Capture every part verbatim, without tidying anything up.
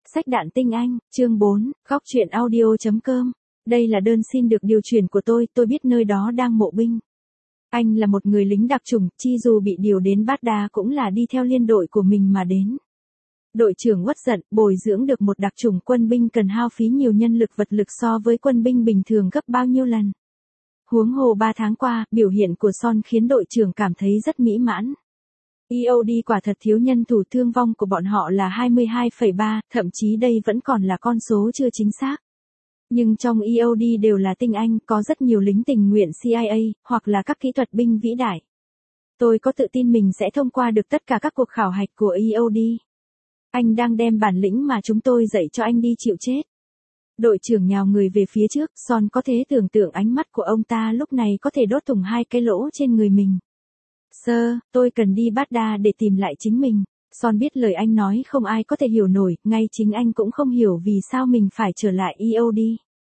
Sách đạn tinh anh, chương bốn, góc truyện audio chấm com. Đây là đơn xin được điều chuyển của tôi, tôi biết nơi đó đang mộ binh. Anh là một người lính đặc chủng, chi dù bị điều đến Baghdad cũng là đi theo liên đội của mình mà đến. Đội trưởng uất giận, bồi dưỡng được một đặc chủng quân binh cần hao phí nhiều nhân lực vật lực so với quân binh bình thường gấp bao nhiêu lần. Huống hồ ba tháng qua, biểu hiện của Son khiến đội trưởng cảm thấy rất mỹ mãn. e o đê quả thật thiếu nhân thủ, thương vong của bọn họ là hai mươi hai phẩy ba, thậm chí đây vẫn còn là con số chưa chính xác. Nhưng trong e o đê đều là tinh anh, có rất nhiều lính tình nguyện C I A, hoặc là các kỹ thuật binh vĩ đại. Tôi có tự tin mình sẽ thông qua được tất cả các cuộc khảo hạch của e o đê. Anh đang đem bản lĩnh mà chúng tôi dạy cho anh đi chịu chết. Đội trưởng nhào người về phía trước, Son có thể tưởng tượng ánh mắt của ông ta lúc này có thể đốt thủng hai cái lỗ trên người mình. Sir, tôi cần đi Baghdad để tìm lại chính mình. Son biết lời anh nói không ai có thể hiểu nổi, ngay chính anh cũng không hiểu vì sao mình phải trở lại e o đê.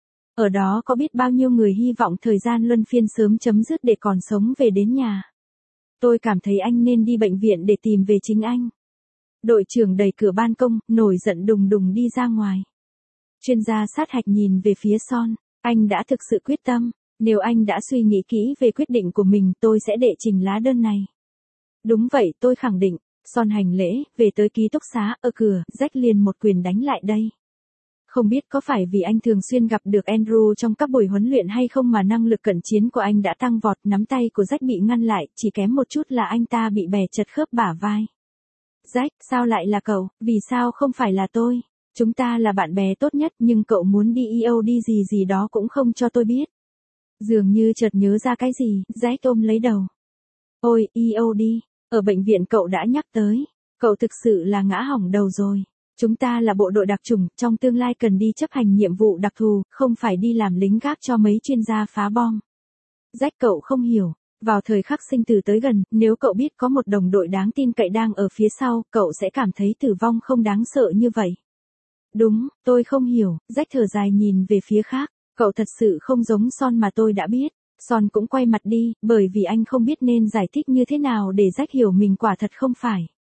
Ở đó có biết bao nhiêu người hy vọng thời gian luân phiên sớm chấm dứt để còn sống về đến nhà. Tôi cảm thấy anh nên đi bệnh viện để tìm về chính anh. Đội trưởng đẩy cửa ban công, nổi giận đùng đùng đi ra ngoài. Chuyên gia sát hạch nhìn về phía Son, anh đã thực sự quyết tâm. Nếu anh đã suy nghĩ kỹ về quyết định của mình, tôi sẽ đệ trình lá đơn này. Đúng vậy, tôi khẳng định. Son hành lễ, về tới ký túc xá, ở cửa, Jack liền một quyền đánh lại đây. Không biết có phải vì anh thường xuyên gặp được Andrew trong các buổi huấn luyện hay không mà năng lực cận chiến của anh đã tăng vọt, nắm tay của Jack bị ngăn lại, chỉ kém một chút là anh ta bị bè chật khớp bả vai. Jack, sao lại là cậu, vì sao không phải là tôi? Chúng ta là bạn bè tốt nhất nhưng cậu muốn đi e o đê gì gì đó cũng không cho tôi biết. Dường như chợt nhớ ra cái gì, Jack ôm lấy đầu. Ôi, e o đê, ở bệnh viện cậu đã nhắc tới. Cậu thực sự là ngã hỏng đầu rồi. Chúng ta là bộ đội đặc chủng, trong tương lai cần đi chấp hành nhiệm vụ đặc thù, không phải đi làm lính gác cho mấy chuyên gia phá bom. Jack, cậu không hiểu. Vào thời khắc sinh tử tới gần, nếu cậu biết có một đồng đội đáng tin cậy đang ở phía sau, cậu sẽ cảm thấy tử vong không đáng sợ như vậy. Đúng, tôi không hiểu. Jack thở dài nhìn về phía khác. Cậu thật sự không giống Son mà tôi đã biết. Son cũng quay mặt đi, bởi vì anh không biết nên giải thích như thế nào để Jack hiểu mình quả thật không phải.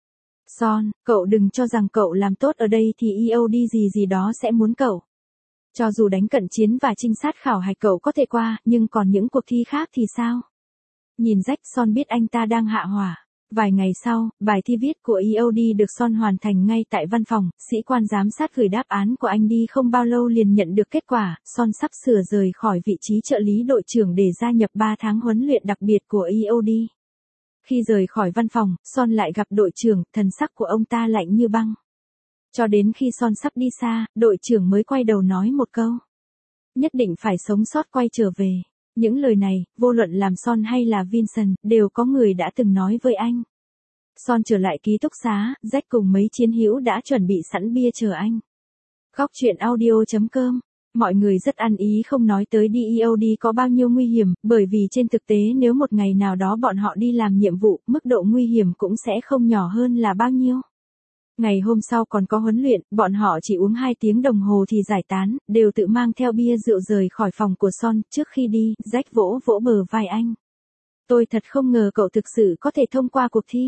Son, cậu đừng cho rằng cậu làm tốt ở đây thì e o đê gì gì đó sẽ muốn cậu. Cho dù đánh cận chiến và trinh sát khảo hạch cậu có thể qua, nhưng còn những cuộc thi khác thì sao? Nhìn Jack, Son biết anh ta đang hạ hỏa. Vài ngày sau, bài thi viết của e o đê được Son hoàn thành ngay tại văn phòng, sĩ quan giám sát gửi đáp án của anh đi không bao lâu liền nhận được kết quả, Son sắp sửa rời khỏi vị trí trợ lý đội trưởng để gia nhập ba tháng huấn luyện đặc biệt của e o đê. Khi rời khỏi văn phòng, Son lại gặp đội trưởng, thần sắc của ông ta lạnh như băng. Cho đến khi Son sắp đi xa, đội trưởng mới quay đầu nói một câu. Nhất định phải sống sót quay trở về. Những lời này, vô luận làm Son hay là Vincent, đều có người đã từng nói với anh. Son trở lại ký túc xá, Jack cùng mấy chiến hữu đã chuẩn bị sẵn bia chờ anh. Góc truyện audio chấm com. Mọi người rất ăn ý không nói tới đi e o đê có bao nhiêu nguy hiểm, bởi vì trên thực tế nếu một ngày nào đó bọn họ đi làm nhiệm vụ, mức độ nguy hiểm cũng sẽ không nhỏ hơn là bao nhiêu. Ngày hôm sau còn có huấn luyện, bọn họ chỉ uống hai tiếng đồng hồ thì giải tán, đều tự mang theo bia rượu rời khỏi phòng của Son. Trước khi đi, Jack vỗ vỗ bờ vai anh. Tôi thật không ngờ cậu thực sự có thể thông qua cuộc thi.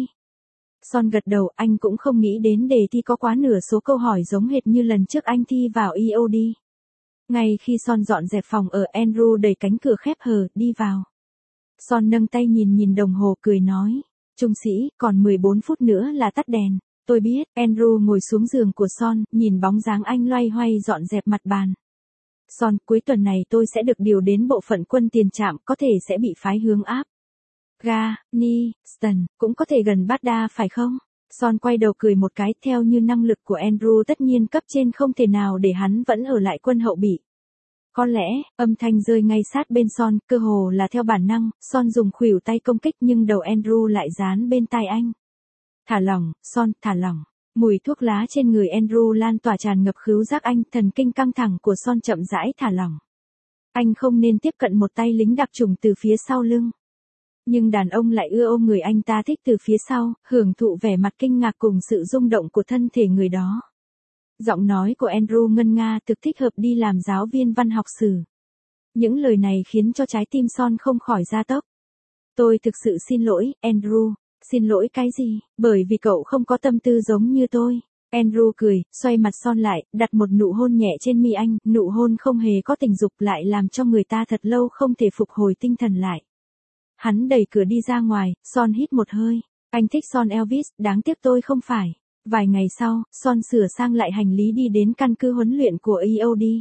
Son gật đầu, anh cũng không nghĩ đến đề thi có quá nửa số câu hỏi giống hệt như lần trước anh thi vào e o đê. Ngay khi Son dọn dẹp phòng ở, Andrew đẩy cánh cửa khép hờ, đi vào. Son nâng tay nhìn nhìn đồng hồ cười nói. Trung sĩ, còn mười bốn phút nữa là tắt đèn. Tôi biết. Andrew ngồi xuống giường của Son, nhìn bóng dáng anh loay hoay dọn dẹp mặt bàn. Son, cuối tuần này tôi sẽ được điều đến bộ phận quân tiền trạm, có thể sẽ bị phái hướng áp. Afghanistan, cũng có thể gần Baghdad phải không? Son quay đầu cười một cái, theo như năng lực của Andrew tất nhiên cấp trên không thể nào để hắn vẫn ở lại quân hậu bị. Có lẽ, âm thanh rơi ngay sát bên Son, cơ hồ là theo bản năng, Son dùng khuỷu tay công kích nhưng đầu Andrew lại dán bên tai anh. Thả lỏng, Son, thả lỏng. Mùi thuốc lá trên người Andrew lan tỏa tràn ngập khứu giác anh, thần kinh căng thẳng của Son chậm rãi thả lỏng. Anh không nên tiếp cận một tay lính đặc chủng từ phía sau lưng. Nhưng đàn ông lại ưa ôm người anh ta thích từ phía sau, hưởng thụ vẻ mặt kinh ngạc cùng sự rung động của thân thể người đó. Giọng nói của Andrew ngân nga, thực thích hợp đi làm giáo viên văn học sử. Những lời này khiến cho trái tim Son không khỏi gia tốc. Tôi thực sự xin lỗi, Andrew. Xin lỗi cái gì? Bởi vì cậu không có tâm tư giống như tôi. Andrew cười, xoay mặt Son lại, đặt một nụ hôn nhẹ trên mi anh, nụ hôn không hề có tình dục lại làm cho người ta thật lâu không thể phục hồi tinh thần lại. Hắn đẩy cửa đi ra ngoài, Son hít một hơi. Anh thích Son Elvis, đáng tiếc tôi không phải. Vài ngày sau, Son sửa sang lại hành lý đi đến căn cứ huấn luyện của e o đê.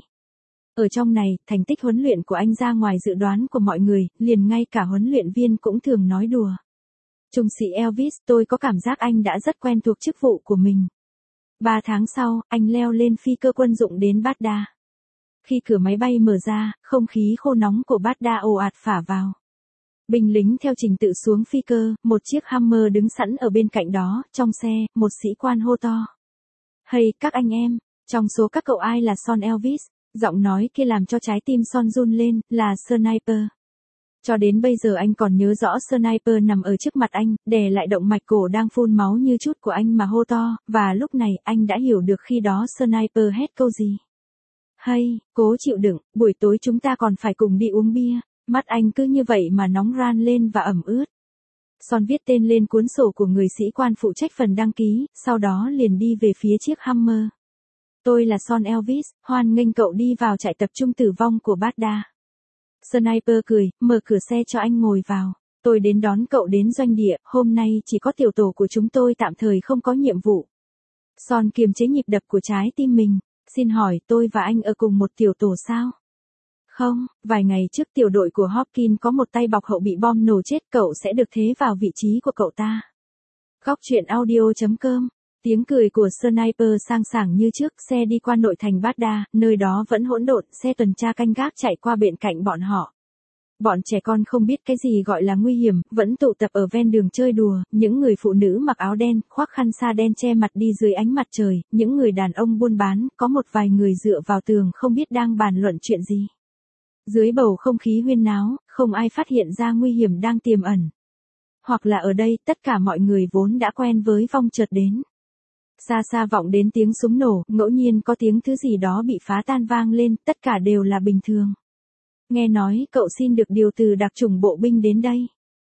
Ở trong này, thành tích huấn luyện của anh ra ngoài dự đoán của mọi người, liền ngay cả huấn luyện viên cũng thường nói đùa. Trung sĩ Elvis, tôi có cảm giác anh đã rất quen thuộc chức vụ của mình. Ba tháng sau, anh leo lên phi cơ quân dụng đến Baghdad. Khi cửa máy bay mở ra, không khí khô nóng của Baghdad ồ ạt phả vào. Binh lính theo trình tự xuống phi cơ, một chiếc Hummer đứng sẵn ở bên cạnh đó, trong xe, một sĩ quan hô to. Hey, các anh em, trong số các cậu ai là Son Elvis? Giọng nói kia làm cho trái tim Son run lên, là Sniper. Cho đến bây giờ anh còn nhớ rõ Sniper nằm ở trước mặt anh, đè lại động mạch cổ đang phun máu như chút của anh mà hô to, và lúc này anh đã hiểu được khi đó Sniper hét câu gì. Hay, cố chịu đựng, buổi tối chúng ta còn phải cùng đi uống bia. Mắt anh cứ như vậy mà nóng ran lên và ẩm ướt. Son viết tên lên cuốn sổ của người sĩ quan phụ trách phần đăng ký, sau đó liền đi về phía chiếc Hummer. Tôi là Son Elvis, hoan nghênh cậu đi vào trại tập trung tử vong của Baghdad. Sniper cười, mở cửa xe cho anh ngồi vào. Tôi đến đón cậu đến doanh địa, hôm nay chỉ có tiểu tổ của chúng tôi tạm thời không có nhiệm vụ. Son kiềm chế nhịp đập của trái tim mình. Xin hỏi tôi và anh ở cùng một tiểu tổ sao? Không, vài ngày trước tiểu đội của Hopkins có một tay bọc hậu bị bom nổ chết, cậu sẽ được thế vào vị trí của cậu ta. Góc truyện audio chấm com. Tiếng cười của Sniper sang sảng như trước, xe đi qua nội thành Baghdad, nơi đó vẫn hỗn độn, xe tuần tra canh gác chạy qua bên cạnh bọn họ. Bọn trẻ con không biết cái gì gọi là nguy hiểm, vẫn tụ tập ở ven đường chơi đùa, những người phụ nữ mặc áo đen, khoác khăn sa đen che mặt đi dưới ánh mặt trời, những người đàn ông buôn bán, có một vài người dựa vào tường không biết đang bàn luận chuyện gì. Dưới bầu không khí huyên náo, không ai phát hiện ra nguy hiểm đang tiềm ẩn. Hoặc là ở đây, tất cả mọi người vốn đã quen với vong chợt đến. Xa xa vọng đến tiếng súng nổ, ngẫu nhiên có tiếng thứ gì đó bị phá tan vang lên, tất cả đều là bình thường. Nghe nói, cậu xin được điều từ đặc chủng bộ binh đến đây.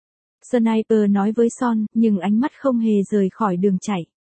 Sniper nói với Son, nhưng ánh mắt không hề rời khỏi đường chạy.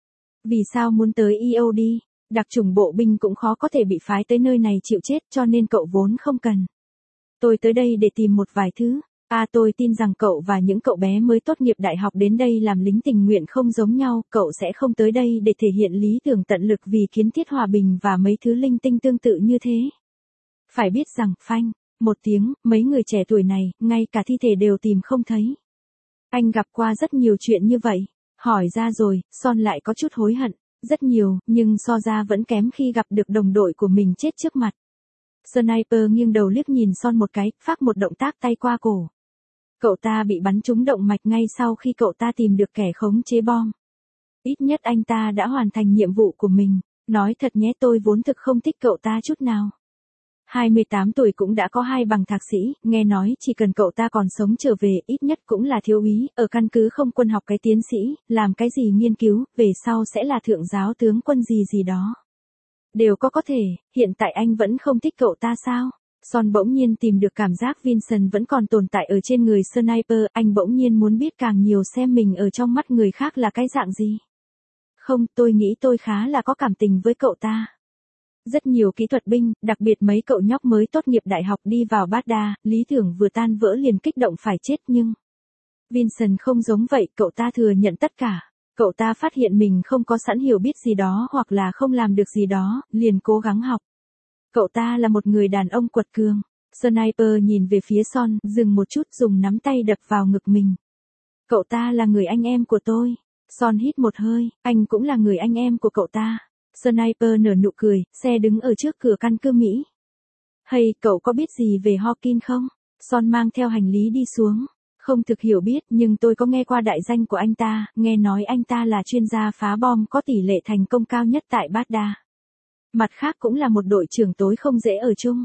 Vì sao muốn tới e o đê? Đặc chủng bộ binh cũng khó có thể bị phái tới nơi này chịu chết, cho nên cậu vốn không cần. Tôi tới đây để tìm một vài thứ. À, tôi tin rằng cậu và những cậu bé mới tốt nghiệp đại học đến đây làm lính tình nguyện không giống nhau, cậu sẽ không tới đây để thể hiện lý tưởng tận lực vì kiến thiết hòa bình và mấy thứ linh tinh tương tự như thế. Phải biết rằng, phanh, một tiếng, mấy người trẻ tuổi này, ngay cả thi thể đều tìm không thấy. Anh gặp qua rất nhiều chuyện như vậy. Hỏi ra rồi, Son lại có chút hối hận. Rất nhiều, nhưng so ra vẫn kém khi gặp được đồng đội của mình chết trước mặt. Sniper nghiêng đầu liếc nhìn Son một cái, phác một động tác tay qua cổ. Cậu ta bị bắn trúng động mạch ngay sau khi cậu ta tìm được kẻ khống chế bom. Ít nhất anh ta đã hoàn thành nhiệm vụ của mình. Nói thật nhé, tôi vốn thực không thích cậu ta chút nào. hai mươi tám tuổi cũng đã có hai bằng thạc sĩ, nghe nói chỉ cần cậu ta còn sống trở về, ít nhất cũng là thiếu úy, ở căn cứ không quân học cái tiến sĩ, làm cái gì nghiên cứu, về sau sẽ là thượng giáo tướng quân gì gì đó. Đều có có thể, hiện tại anh vẫn không thích cậu ta sao? Son bỗng nhiên tìm được cảm giác Vincent vẫn còn tồn tại ở trên người Sniper, anh bỗng nhiên muốn biết càng nhiều xem mình ở trong mắt người khác là cái dạng gì. Không, tôi nghĩ tôi khá là có cảm tình với cậu ta. Rất nhiều kỹ thuật binh, đặc biệt mấy cậu nhóc mới tốt nghiệp đại học đi vào Baghdad, lý tưởng vừa tan vỡ liền kích động phải chết nhưng... Vincent không giống vậy, cậu ta thừa nhận tất cả. Cậu ta phát hiện mình không có sẵn hiểu biết gì đó hoặc là không làm được gì đó, liền cố gắng học. Cậu ta là một người đàn ông quật cường. Sniper nhìn về phía Son, dừng một chút dùng nắm tay đập vào ngực mình. Cậu ta là người anh em của tôi. Son hít một hơi, anh cũng là người anh em của cậu ta. Sniper nở nụ cười, xe đứng ở trước cửa căn cứ Mỹ. Hey, cậu có biết gì về Hawkins không? Son mang theo hành lý đi xuống. Không thực hiểu biết, nhưng tôi có nghe qua đại danh của anh ta, nghe nói anh ta là chuyên gia phá bom có tỷ lệ thành công cao nhất tại Baghdad. Mặt khác cũng là một đội trưởng tối không dễ ở chung.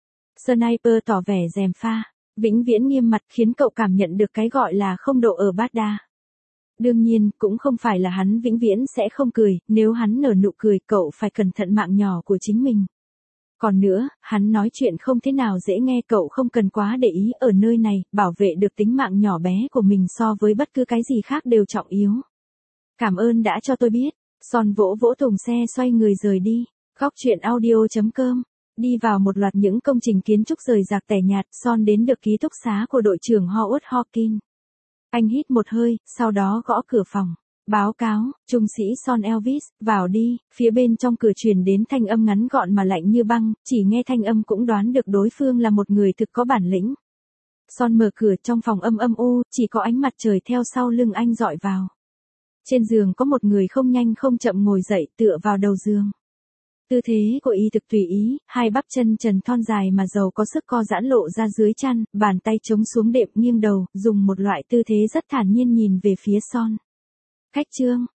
Sniper tỏ vẻ gièm pha, vĩnh viễn nghiêm mặt khiến cậu cảm nhận được cái gọi là không độ ở Baghdad. Đương nhiên, cũng không phải là hắn vĩnh viễn sẽ không cười, nếu hắn nở nụ cười cậu phải cẩn thận mạng nhỏ của chính mình. Còn nữa, hắn nói chuyện không thế nào dễ nghe, cậu không cần quá để ý, ở nơi này, bảo vệ được tính mạng nhỏ bé của mình so với bất cứ cái gì khác đều trọng yếu. Cảm ơn đã cho tôi biết. Son vỗ vỗ thùng xe xoay người rời đi. Góc chuyện audio.com. Đi vào một loạt những công trình kiến trúc rời rạc tẻ nhạt, Son đến được ký túc xá của đội trưởng Howard Hawkins. Anh hít một hơi, sau đó gõ cửa phòng. Báo cáo, trung sĩ Son Elvis, vào đi. Phía bên trong cửa truyền đến thanh âm ngắn gọn mà lạnh như băng, chỉ nghe thanh âm cũng đoán được đối phương là một người thực có bản lĩnh. Son mở cửa, trong phòng âm âm u, chỉ có ánh mặt trời theo sau lưng anh dọi vào. Trên giường có một người không nhanh không chậm ngồi dậy, tựa vào đầu giường. Tư thế của y thực tùy ý, hai bắp chân trần thon dài mà giàu có sức co giãn lộ ra dưới chăn, bàn tay chống xuống đệm nghiêng đầu, dùng một loại tư thế rất thản nhiên nhìn về phía Son. Khách trương,